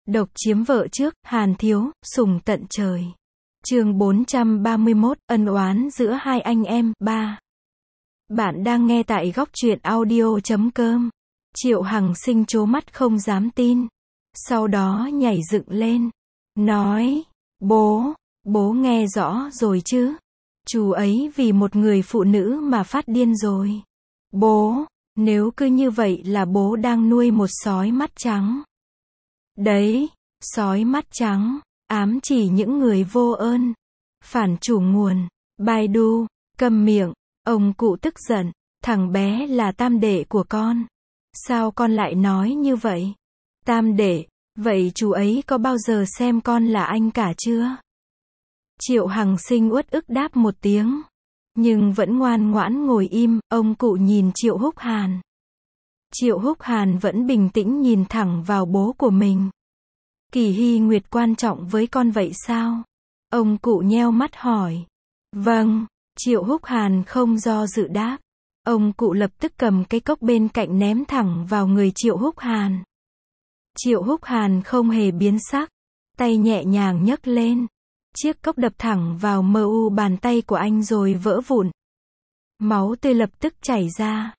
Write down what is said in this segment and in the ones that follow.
Độc chiếm vợ trước, Hàn Thiếu, sủng tận trời. Chương 431, ân oán giữa hai anh em, 3. Bạn đang nghe tại góc truyện audio.com. Triệu Hằng Sinh trố mắt không dám tin. Sau đó nhảy dựng lên. Nói, bố nghe rõ rồi chứ. Chú ấy vì một người phụ nữ mà phát điên rồi. Bố, nếu cứ như vậy là bố đang nuôi một sói mắt trắng. Đấy, sói mắt trắng, ám chỉ những người vô ơn. Phản chủ nguồn, Baidu, câm miệng, ông cụ tức giận, thằng bé là tam đệ của con. Sao con lại nói như vậy? Tam đệ, vậy chú ấy có bao giờ xem con là anh cả chưa? Triệu Hằng Sinh uất ức đáp một tiếng. Nhưng vẫn ngoan ngoãn ngồi im, ông cụ nhìn Triệu Húc Hàn. Triệu Húc Hàn vẫn bình tĩnh nhìn thẳng vào bố của mình. Kỳ Hy Nguyệt quan trọng với con vậy sao? Ông cụ nheo mắt hỏi. Vâng, Triệu Húc Hàn không do dự đáp. Ông cụ lập tức cầm cái cốc bên cạnh ném thẳng vào người Triệu Húc Hàn. Triệu Húc Hàn không hề biến sắc, tay nhẹ nhàng nhấc lên. Chiếc cốc đập thẳng vào bàn tay của anh rồi vỡ vụn. Máu tươi lập tức chảy ra.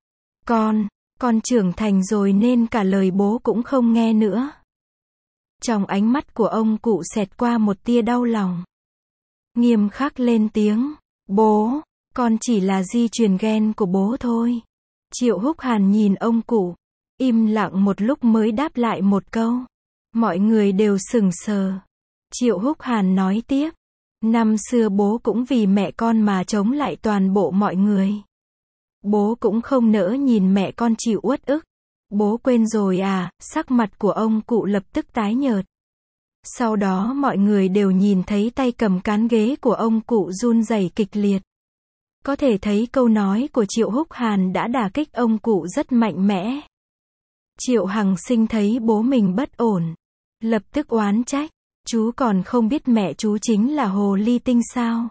Con trưởng thành rồi nên cả lời bố cũng không nghe nữa. Trong ánh mắt của ông cụ xẹt qua một tia đau lòng. Nghiêm khắc lên tiếng. Bố, con chỉ là di truyền gen của bố thôi. Triệu Húc Hàn nhìn ông cụ, im lặng một lúc mới đáp lại một câu. Mọi người đều sững sờ. Triệu Húc Hàn nói tiếp. Năm xưa bố cũng vì mẹ con mà chống lại toàn bộ mọi người. Bố cũng không nỡ nhìn mẹ con chịu uất ức. Bố quên rồi à? Sắc mặt của ông cụ lập tức tái nhợt. Sau đó mọi người đều nhìn thấy tay cầm cán ghế của ông cụ run rẩy kịch liệt. Có thể thấy câu nói của Triệu Húc Hàn đã đả kích ông cụ rất mạnh mẽ. Triệu Hằng Sinh thấy bố mình bất ổn, lập tức oán trách. Chú còn không biết mẹ chú chính là hồ ly tinh sao?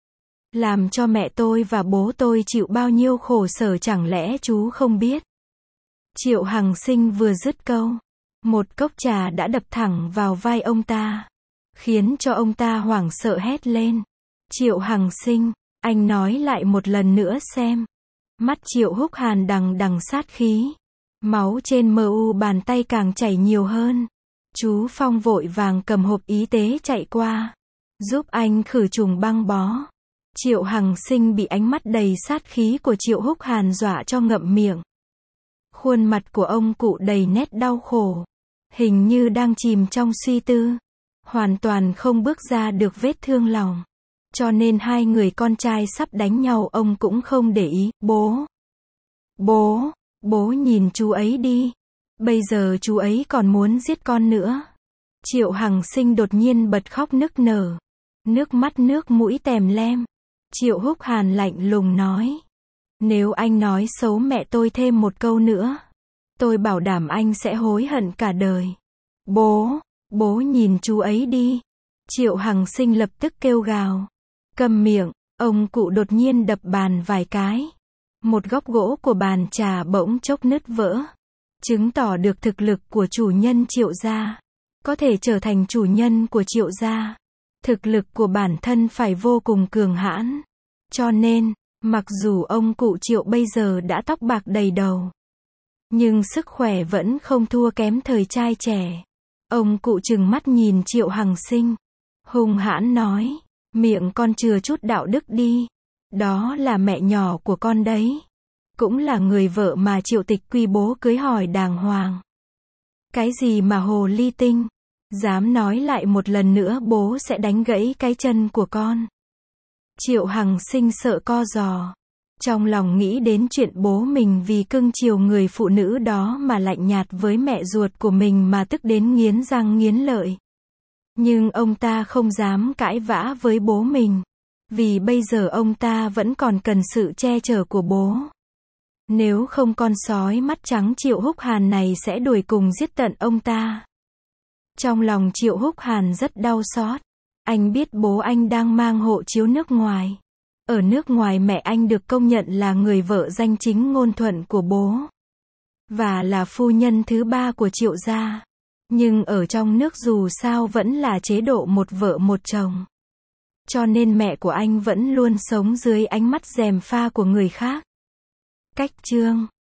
Làm cho mẹ tôi và bố tôi chịu bao nhiêu khổ sở chẳng lẽ chú không biết? Triệu Hằng Sinh vừa dứt câu, một cốc trà đã đập thẳng vào vai ông ta, khiến cho ông ta hoảng sợ hét lên. Triệu Hằng Sinh, anh nói lại một lần nữa xem. Mắt Triệu Húc Hàn đằng đằng sát khí. Máu trên bàn tay càng chảy nhiều hơn. Chú Phong vội vàng cầm hộp y tế chạy qua, giúp anh khử trùng băng bó. Triệu Hằng Sinh bị ánh mắt đầy sát khí của Triệu Húc Hàn dọa cho ngậm miệng. Khuôn mặt của ông cụ đầy nét đau khổ, hình như đang chìm trong suy tư, hoàn toàn không bước ra được vết thương lòng. Cho nên hai người con trai sắp đánh nhau ông cũng không để ý. Bố nhìn chú ấy đi. Bây giờ chú ấy còn muốn giết con nữa. Triệu Hằng Sinh đột nhiên bật khóc nức nở. Nước mắt nước mũi tèm lem. Triệu Húc Hàn lạnh lùng nói. Nếu anh nói xấu mẹ tôi thêm một câu nữa, tôi bảo đảm anh sẽ hối hận cả đời. Bố nhìn chú ấy đi. Triệu Hằng Sinh lập tức kêu gào. Câm miệng, ông cụ đột nhiên đập bàn vài cái. Một góc gỗ của bàn trà bỗng chốc nứt vỡ. Chứng tỏ được thực lực của chủ nhân Triệu gia. Có thể trở thành chủ nhân của Triệu gia, thực lực của bản thân phải vô cùng cường hãn. Cho nên, mặc dù ông cụ Triệu bây giờ đã tóc bạc đầy đầu, nhưng sức khỏe vẫn không thua kém thời trai trẻ. Ông cụ trừng mắt nhìn Triệu Hằng Sinh, hung hãn nói, miệng con chừa chút đạo đức đi. Đó là mẹ nhỏ của con đấy. Cũng là người vợ mà Triệu Tịch Quy bố cưới hỏi đàng hoàng. Cái gì mà hồ ly tinh? Dám nói lại một lần nữa bố sẽ đánh gãy cái chân của con. Triệu Hằng Sinh sợ co giò. Trong lòng nghĩ đến chuyện bố mình vì cưng chiều người phụ nữ đó mà lạnh nhạt với mẹ ruột của mình mà tức đến nghiến răng nghiến lợi. Nhưng ông ta không dám cãi vã với bố mình. Vì bây giờ ông ta vẫn còn cần sự che chở của bố. Nếu không con sói mắt trắng Triệu Húc Hàn này sẽ đuổi cùng giết tận ông ta. Trong lòng Triệu Húc Hàn rất đau xót. Anh biết bố anh đang mang hộ chiếu nước ngoài. Ở nước ngoài mẹ anh được công nhận là người vợ danh chính ngôn thuận của bố. Và là phu nhân thứ 3 của Triệu gia. Nhưng ở trong nước dù sao vẫn là chế độ một vợ một chồng. Cho nên mẹ của anh vẫn luôn sống dưới ánh mắt gièm pha của người khác. Cách chương